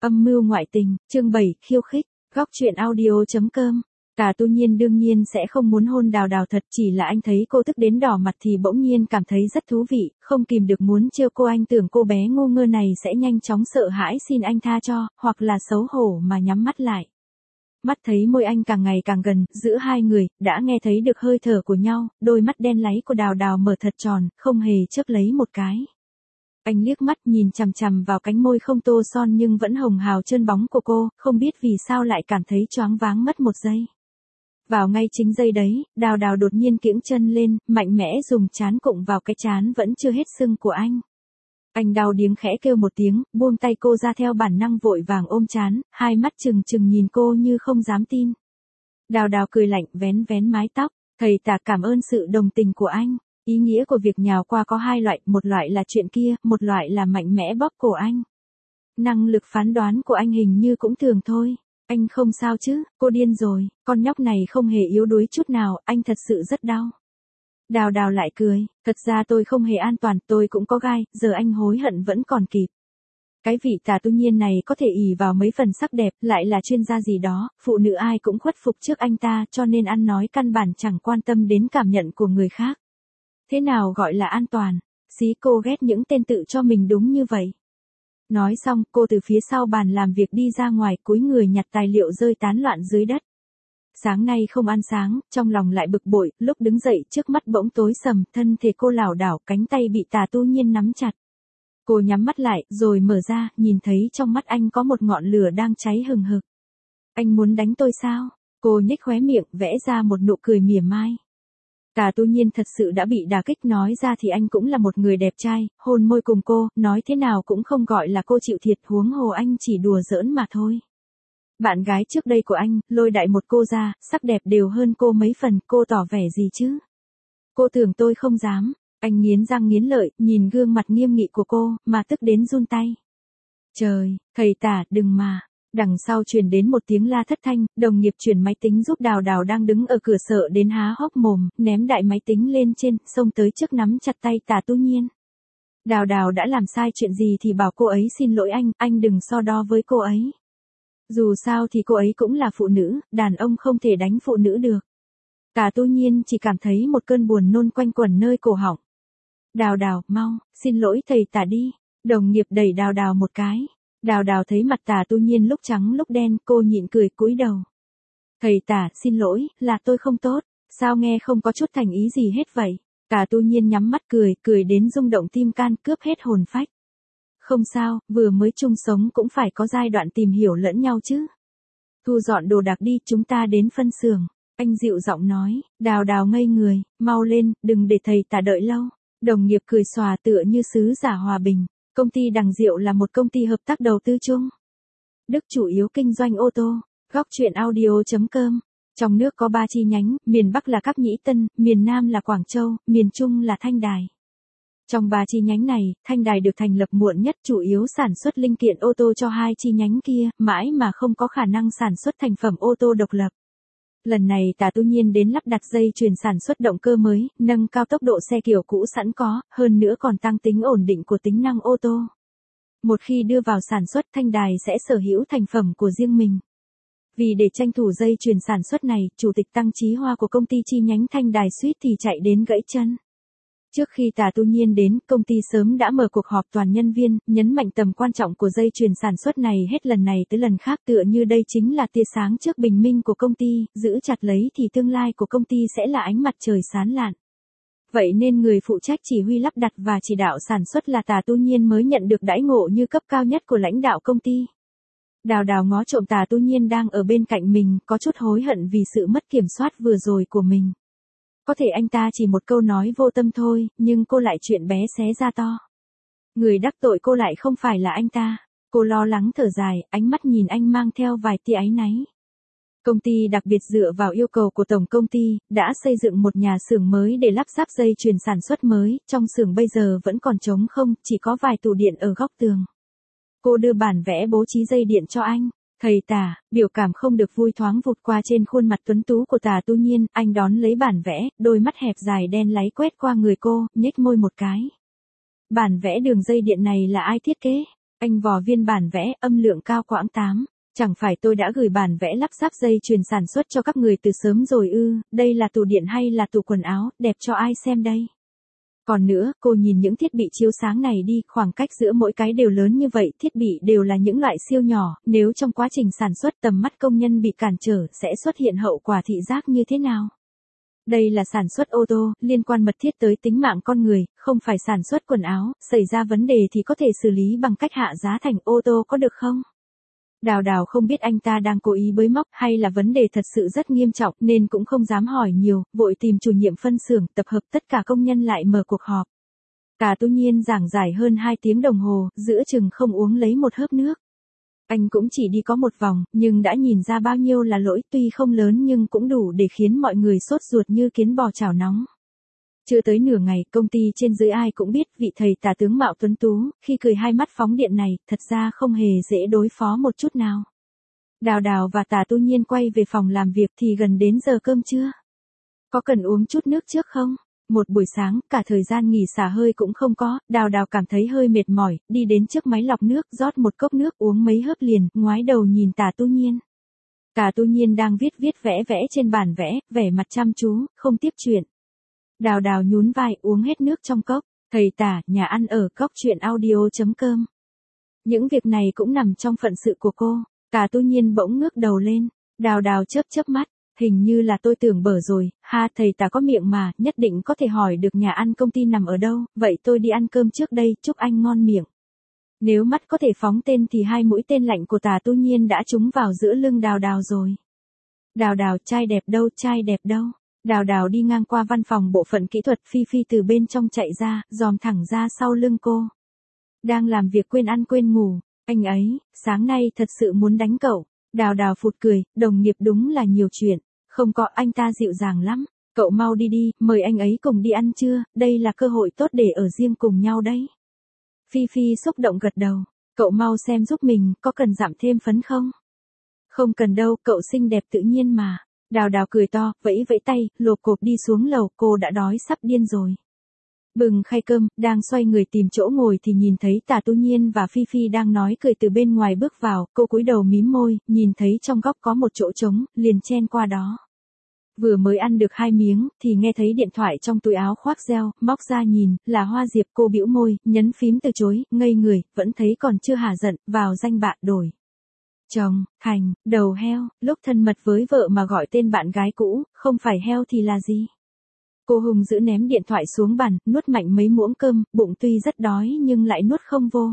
Âm mưu ngoại tình, chương 7, khiêu khích, góc truyện audio.com. Tà Tu Nhiên đương nhiên sẽ không muốn hôn Đào Đào thật, chỉ là anh thấy cô tức đến đỏ mặt thì bỗng nhiên cảm thấy rất thú vị, không kìm được muốn trêu cô. Anh tưởng cô bé ngu ngơ này sẽ nhanh chóng sợ hãi xin anh tha cho, hoặc là xấu hổ mà nhắm mắt lại. Mắt thấy môi anh càng ngày càng gần, giữa hai người, đã nghe thấy được hơi thở của nhau, đôi mắt đen láy của Đào Đào mở thật tròn, không hề chớp lấy một cái. Anh liếc mắt nhìn chằm chằm vào cánh môi không tô son nhưng vẫn hồng hào trơn bóng của cô, không biết vì sao lại cảm thấy choáng váng mất một giây. Vào ngay chính giây đấy, Đào Đào đột nhiên kiễng chân lên, mạnh mẽ dùng trán cụng vào cái trán vẫn chưa hết sưng của anh. Anh đau điếng khẽ kêu một tiếng, buông tay cô ra, theo bản năng vội vàng ôm trán, hai mắt trừng trừng nhìn cô như không dám tin. Đào Đào cười lạnh, vén vén mái tóc, thầy Tà cảm ơn sự đồng tình của anh. Ý nghĩa của việc nhào qua có hai loại, một loại là chuyện kia, một loại là mạnh mẽ bóp cổ anh. Năng lực phán đoán của anh hình như cũng thường thôi. Anh không sao chứ, cô điên rồi, con nhóc này không hề yếu đuối chút nào, anh thật sự rất đau. Đào Đào lại cười, thật ra tôi không hề an toàn, tôi cũng có gai, giờ anh hối hận vẫn còn kịp. Cái vị Tà Tu Nhiên này có thể ỷ vào mấy phần sắc đẹp, lại là chuyên gia gì đó, phụ nữ ai cũng khuất phục trước anh ta, cho nên ăn nói căn bản chẳng quan tâm đến cảm nhận của người khác. Thế nào gọi là an toàn? Xí, cô ghét những tên tự cho mình đúng như vậy. Nói xong, cô từ phía sau bàn làm việc đi ra ngoài, cúi người nhặt tài liệu rơi tán loạn dưới đất. Sáng nay không ăn sáng, trong lòng lại bực bội, lúc đứng dậy trước mắt bỗng tối sầm, thân thể cô lảo đảo, cánh tay bị Tà Tu Nhiên nắm chặt. Cô nhắm mắt lại, rồi mở ra, nhìn thấy trong mắt anh có một ngọn lửa đang cháy hừng hực. Anh muốn đánh tôi sao? Cô nhếch khóe miệng, vẽ ra một nụ cười mỉa mai. Tà Tu Nhiên thật sự đã bị đả kích, nói ra thì anh cũng là một người đẹp trai, hôn môi cùng cô, nói thế nào cũng không gọi là cô chịu thiệt, huống hồ anh chỉ đùa giỡn mà thôi. Bạn gái trước đây của anh, lôi đại một cô ra, sắc đẹp đều hơn cô mấy phần, cô tỏ vẻ gì chứ? Cô tưởng tôi không dám, anh nghiến răng nghiến lợi, nhìn gương mặt nghiêm nghị của cô, mà tức đến run tay. Trời, thầy Tà, đừng mà. Đằng sau truyền đến một tiếng la thất thanh, đồng nghiệp chuyển máy tính giúp Đào Đào đang đứng ở cửa sợ đến há hốc mồm, ném đại máy tính lên trên, xông tới trước nắm chặt tay Tà Tu Nhiên. Đào Đào đã làm sai chuyện gì thì bảo cô ấy xin lỗi anh đừng so đo với cô ấy. Dù sao thì cô ấy cũng là phụ nữ, đàn ông không thể đánh phụ nữ được. Tà Tu Nhiên chỉ cảm thấy một cơn buồn nôn quanh quẩn nơi cổ họng. Đào Đào, mau, xin lỗi thầy Tà đi. Đồng nghiệp đẩy Đào Đào một cái. Đào Đào thấy mặt Tà Tu Nhiên lúc trắng lúc đen, cô nhịn cười cúi đầu. Thầy Tà, xin lỗi, là tôi không tốt, sao nghe không có chút thành ý gì hết vậy? Tà Tu Nhiên nhắm mắt cười đến rung động tim can, cướp hết hồn phách. Không sao, vừa mới chung sống cũng phải có giai đoạn tìm hiểu lẫn nhau chứ. Thu dọn đồ đạc đi, chúng ta đến phân xưởng. Anh dịu giọng nói. Đào Đào ngây người, mau lên, đừng để thầy Tà đợi lâu. Đồng nghiệp cười xòa tựa như sứ giả hòa bình. Công ty Đằng Diệu là một công ty hợp tác đầu tư chung. Đức chủ yếu kinh doanh ô tô. Góc truyện audio.com. Trong nước có 3 chi nhánh, miền Bắc là Cáp Nhĩ Tân, miền Nam là Quảng Châu, miền Trung là Thanh Đài. Trong 3 chi nhánh này, Thanh Đài được thành lập muộn nhất, chủ yếu sản xuất linh kiện ô tô cho 2 chi nhánh kia, mãi mà không có khả năng sản xuất thành phẩm ô tô độc lập. Lần này Tà Tu Nhiên đến lắp đặt dây chuyền sản xuất động cơ mới, nâng cao tốc độ xe kiểu cũ sẵn có, hơn nữa còn tăng tính ổn định của tính năng ô tô. Một khi đưa vào sản xuất, Thanh Đài sẽ sở hữu thành phẩm của riêng mình. Vì để tranh thủ dây chuyền sản xuất này, Chủ tịch Tăng Chí Hoa của công ty chi nhánh Thanh Đài suýt thì chạy đến gãy chân. Trước khi Tà Tu Nhiên đến, công ty sớm đã mở cuộc họp toàn nhân viên, nhấn mạnh tầm quan trọng của dây chuyền sản xuất này hết lần này tới lần khác, tựa như đây chính là tia sáng trước bình minh của công ty, giữ chặt lấy thì tương lai của công ty sẽ là ánh mặt trời sáng lạn. Vậy nên người phụ trách chỉ huy lắp đặt và chỉ đạo sản xuất là Tà Tu Nhiên mới nhận được đãi ngộ như cấp cao nhất của lãnh đạo công ty. Đào Đào ngó trộm Tà Tu Nhiên đang ở bên cạnh mình, có chút hối hận vì sự mất kiểm soát vừa rồi của mình. Có thể anh ta chỉ một câu nói vô tâm thôi, nhưng cô lại chuyện bé xé ra to. Người đắc tội cô lại không phải là anh ta. Cô lo lắng thở dài, ánh mắt nhìn anh mang theo vài tia áy náy. Công ty đặc biệt dựa vào yêu cầu của tổng công ty, đã xây dựng một nhà xưởng mới để lắp ráp dây chuyền sản xuất mới, trong xưởng bây giờ vẫn còn trống không, chỉ có vài tủ điện ở góc tường. Cô đưa bản vẽ bố trí dây điện cho anh. Thầy Tà, biểu cảm không được vui thoáng vụt qua trên khuôn mặt tuấn tú của Tà Tu Nhiên, anh đón lấy bản vẽ, đôi mắt hẹp dài đen láy quét qua người cô, nhếch môi một cái. Bản vẽ đường dây điện này là ai thiết kế? Anh vò viên bản vẽ, âm lượng cao quãng 8. Chẳng phải tôi đã gửi bản vẽ lắp ráp dây chuyền sản xuất cho các người từ sớm rồi ư, đây là tủ điện hay là tủ quần áo, đẹp cho ai xem đây. Còn nữa, cô nhìn những thiết bị chiếu sáng này đi, khoảng cách giữa mỗi cái đều lớn như vậy, thiết bị đều là những loại siêu nhỏ, nếu trong quá trình sản xuất tầm mắt công nhân bị cản trở, sẽ xuất hiện hậu quả thị giác như thế nào? Đây là sản xuất ô tô, liên quan mật thiết tới tính mạng con người, không phải sản xuất quần áo, xảy ra vấn đề thì có thể xử lý bằng cách hạ giá thành ô tô có được không? Đào Đào không biết anh ta đang cố ý bới móc hay là vấn đề thật sự rất nghiêm trọng nên cũng không dám hỏi nhiều, vội tìm chủ nhiệm phân xưởng tập hợp tất cả công nhân lại mở cuộc họp. Cả Tu Nhiên giảng giải hơn 2 tiếng đồng hồ, giữa chừng không uống lấy một hớp nước. Anh cũng chỉ đi có một vòng, nhưng đã nhìn ra bao nhiêu là lỗi, tuy không lớn nhưng cũng đủ để khiến mọi người sốt ruột như kiến bò chảo nóng. Chưa tới nửa ngày, công ty trên dưới ai cũng biết vị thầy tả tướng mạo tuấn tú, khi cười hai mắt phóng điện này, thật ra không hề dễ đối phó một chút nào. Đào Đào và Tả Tu Nhiên quay về phòng làm việc thì gần đến giờ cơm trưa. Có cần uống chút nước trước không? Một buổi sáng, cả thời gian nghỉ xả hơi cũng không có, Đào Đào cảm thấy hơi mệt mỏi, đi đến trước máy lọc nước, rót một cốc nước uống mấy hớp liền, ngoái đầu nhìn Tả Tu Nhiên. Tả Tu Nhiên đang viết vẽ trên bản vẽ, vẻ mặt chăm chú, không tiếp chuyện. Đào Đào nhún vai uống hết nước trong cốc, thầy Tả, nhà ăn ở Cóc Truyện Audio.com. Những việc này cũng nằm trong phận sự của cô. Tả Tu Nhiên bỗng ngước đầu lên, Đào Đào chớp mắt, hình như là tôi tưởng bở rồi, ha thầy Tả có miệng mà, nhất định có thể hỏi được nhà ăn công ty nằm ở đâu, vậy tôi đi ăn cơm trước đây, chúc anh ngon miệng. Nếu mắt có thể phóng tên thì 2 mũi tên lạnh của Tả Tu Nhiên đã trúng vào giữa lưng Đào Đào rồi. Đào Đào, trai đẹp đâu. Đào Đào đi ngang qua văn phòng bộ phận kỹ thuật, Phi Phi từ bên trong chạy ra, dòm thẳng ra sau lưng cô. Đang làm việc quên ăn quên ngủ, anh ấy, sáng nay thật sự muốn đánh cậu. Đào Đào phụt cười, đồng nghiệp đúng là nhiều chuyện. Không có, anh ta dịu dàng lắm. Cậu mau đi, mời anh ấy cùng đi ăn trưa, đây là cơ hội tốt để ở riêng cùng nhau đấy. Phi Phi xúc động gật đầu, cậu mau xem giúp mình, có cần giảm thêm phấn không? Không cần đâu, cậu xinh đẹp tự nhiên mà. Đào Đào cười to, vẫy tay, lộp cộp đi xuống lầu, cô đã đói sắp điên rồi. Bừng khay cơm, đang xoay người tìm chỗ ngồi thì nhìn thấy Tả Tu Nhiên và Phi Phi đang nói cười từ bên ngoài bước vào, cô cúi đầu mím môi, nhìn thấy trong góc có một chỗ trống, liền chen qua đó. Vừa mới ăn được 2 miếng, thì nghe thấy điện thoại trong túi áo khoác reo, móc ra nhìn, là Hoa Diệp, cô bĩu môi, nhấn phím từ chối, ngây người, vẫn thấy còn chưa hả giận, vào danh bạn đổi. Chồng, Thành, đầu heo, lúc thân mật với vợ mà gọi tên bạn gái cũ, không phải heo thì là gì? Cô hùng dữ ném điện thoại xuống bàn, nuốt mạnh mấy muỗng cơm, bụng tuy rất đói nhưng lại nuốt không vô.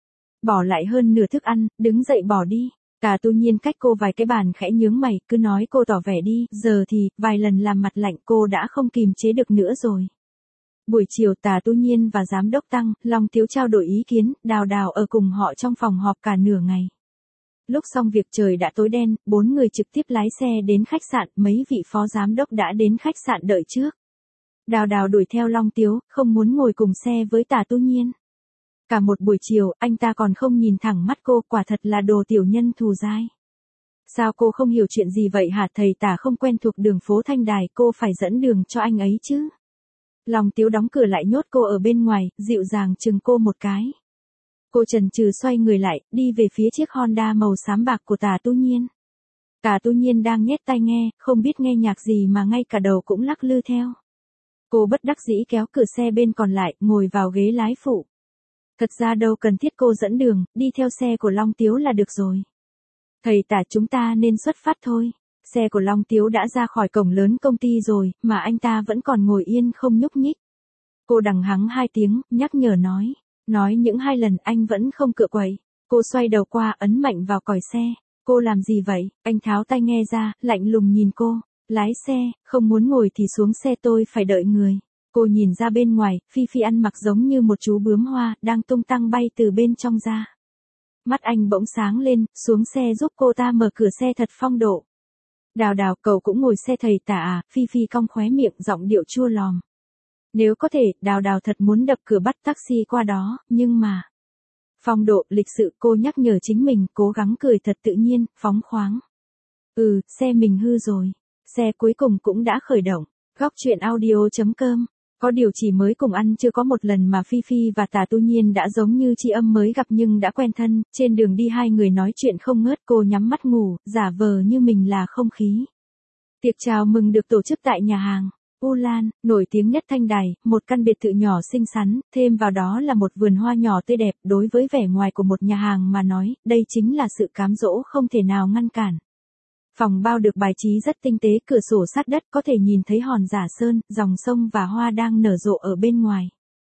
Bỏ lại hơn nửa thức ăn, đứng dậy bỏ đi. Tả Tu Nhiên cách cô vài cái bàn khẽ nhướng mày, cứ nói cô tỏ vẻ đi, giờ thì, vài lần làm mặt lạnh cô đã không kìm chế được nữa rồi. Buổi chiều Tả Tu Nhiên và Giám đốc Tăng, Long Tiếu trao đổi ý kiến, Đào Đào ở cùng họ trong phòng họp cả nửa ngày. Lúc xong việc trời đã tối đen, 4 người trực tiếp lái xe đến khách sạn, mấy vị phó giám đốc đã đến khách sạn đợi trước. Đào Đào đuổi theo Long Tiếu, không muốn ngồi cùng xe với Tả Tu Nhiên. Cả một buổi chiều, anh ta còn không nhìn thẳng mắt cô, quả thật là đồ tiểu nhân thù dai. Sao cô không hiểu chuyện gì vậy hả, thầy Tả không quen thuộc đường phố Thanh Đài, cô phải dẫn đường cho anh ấy chứ. Long Tiếu đóng cửa lại nhốt cô ở bên ngoài, dịu dàng chừng cô một cái. Cô chần chừ xoay người lại, đi về phía chiếc Honda màu xám bạc của Tả Tu Nhiên. Tả Tu Nhiên đang nhét tai nghe, không biết nghe nhạc gì mà ngay cả đầu cũng lắc lư theo. Cô bất đắc dĩ kéo cửa xe bên còn lại, ngồi vào ghế lái phụ. Thật ra đâu cần thiết cô dẫn đường, đi theo xe của Long Tiếu là được rồi. Thầy Tả, chúng ta nên xuất phát thôi. Xe của Long Tiếu đã ra khỏi cổng lớn công ty rồi, mà anh ta vẫn còn ngồi yên không nhúc nhích. Cô đằng hắng 2 tiếng, nhắc nhở nói những 2 lần anh vẫn không cựa quậy. Cô xoay đầu qua, ấn mạnh vào còi xe. Cô làm gì vậy? Anh tháo tai nghe ra, lạnh lùng nhìn cô. Lái xe, không muốn ngồi thì xuống xe, tôi phải đợi người. Cô nhìn ra bên ngoài, Phi Phi ăn mặc giống như một chú bướm hoa, đang tung tăng bay từ bên trong ra. Mắt anh bỗng sáng lên, xuống xe giúp cô ta mở cửa xe thật phong độ. Đào Đào, cậu cũng ngồi xe thầy Tả à? Phi Phi cong khóe miệng, giọng điệu chua lòm. Nếu có thể, Đào Đào thật muốn đập cửa bắt taxi qua đó, nhưng mà... Phong độ, lịch sự, cô nhắc nhở chính mình, cố gắng cười thật tự nhiên, phóng khoáng. Xe mình hư rồi. Xe cuối cùng cũng đã khởi động. Góc Truyện Audio.com Có điều chỉ mới cùng ăn chưa có một lần mà Phi Phi và Tả Tu Nhiên đã giống như tri âm mới gặp nhưng đã quen thân, trên đường đi hai người nói chuyện không ngớt, cô nhắm mắt ngủ, giả vờ như mình là không khí. Tiệc chào mừng được tổ chức tại nhà hàng U Lan, nổi tiếng nhất Thanh Đài, một căn biệt thự nhỏ xinh xắn, thêm vào đó là một vườn hoa nhỏ tươi đẹp. Đối với vẻ ngoài của một nhà hàng mà nói, đây chính là sự cám dỗ không thể nào ngăn cản. Phòng bao được bài trí rất tinh tế, cửa sổ sát đất có thể nhìn thấy hòn giả sơn, dòng sông và hoa đang nở rộ ở bên ngoài.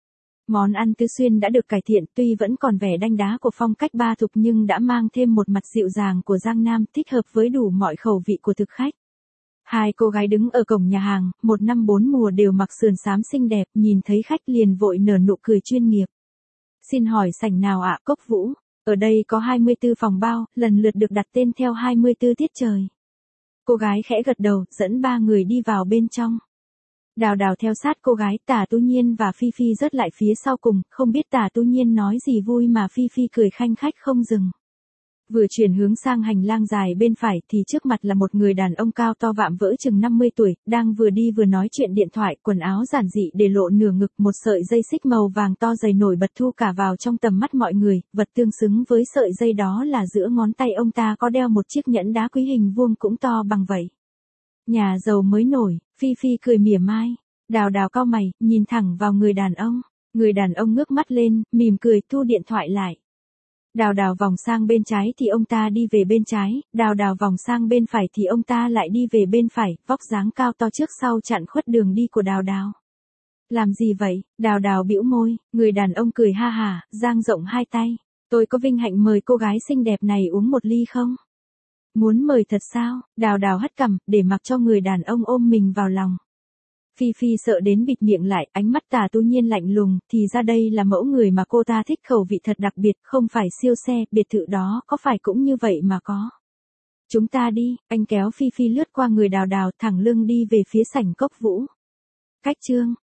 Món ăn Tứ Xuyên đã được cải thiện, tuy vẫn còn vẻ đanh đá của phong cách Ba Thục nhưng đã mang thêm một mặt dịu dàng của Giang Nam, thích hợp với đủ mọi khẩu vị của thực khách. Hai cô gái đứng ở cổng nhà hàng, một năm bốn mùa đều mặc sườn xám xinh đẹp, nhìn thấy khách liền vội nở nụ cười chuyên nghiệp. Xin hỏi sảnh nào ạ? Cốc Vũ. Ở đây có 24 phòng bao, lần lượt được đặt tên theo 24 tiết trời. Cô gái khẽ gật đầu, dẫn ba người đi vào bên trong. Đào Đào theo sát cô gái, Tả Tu Nhiên và Phi Phi rớt lại phía sau cùng, không biết Tả Tu Nhiên nói gì vui mà Phi Phi cười khanh khách không dừng. Vừa chuyển hướng sang hành lang dài bên phải thì trước mặt là một người đàn ông cao to vạm vỡ chừng 50 tuổi, đang vừa đi vừa nói chuyện điện thoại, quần áo giản dị để lộ nửa ngực, một sợi dây xích màu vàng to dày nổi bật thu cả vào trong tầm mắt mọi người, vật tương xứng với sợi dây đó là giữa ngón tay ông ta có đeo một chiếc nhẫn đá quý hình vuông cũng to bằng vậy. Nhà giàu mới nổi, Phi Phi cười mỉa mai, Đào Đào cau mày, nhìn thẳng vào người đàn ông. Người đàn ông ngước mắt lên, mỉm cười thu điện thoại lại. Đào Đào vòng sang bên trái thì ông ta đi về bên trái, Đào Đào vòng sang bên phải thì ông ta lại đi về bên phải, vóc dáng cao to trước sau chặn khuất đường đi của Đào Đào. Làm gì vậy? Đào Đào bĩu môi, người đàn ông cười ha hả, dang rộng hai tay. Tôi có vinh hạnh mời cô gái xinh đẹp này uống một ly không? Muốn mời thật sao? Đào Đào hất cằm, để mặc cho người đàn ông ôm mình vào lòng. Phi Phi sợ đến bịt miệng lại, ánh mắt Tả Tu Nhiên lạnh lùng, thì ra đây là mẫu người mà cô ta thích, khẩu vị thật đặc biệt, không phải siêu xe, biệt thự đó có phải cũng như vậy mà có. Chúng ta đi, anh kéo Phi Phi lướt qua người Đào Đào, thẳng lưng đi về phía sảnh Cốc Vũ. Cách chương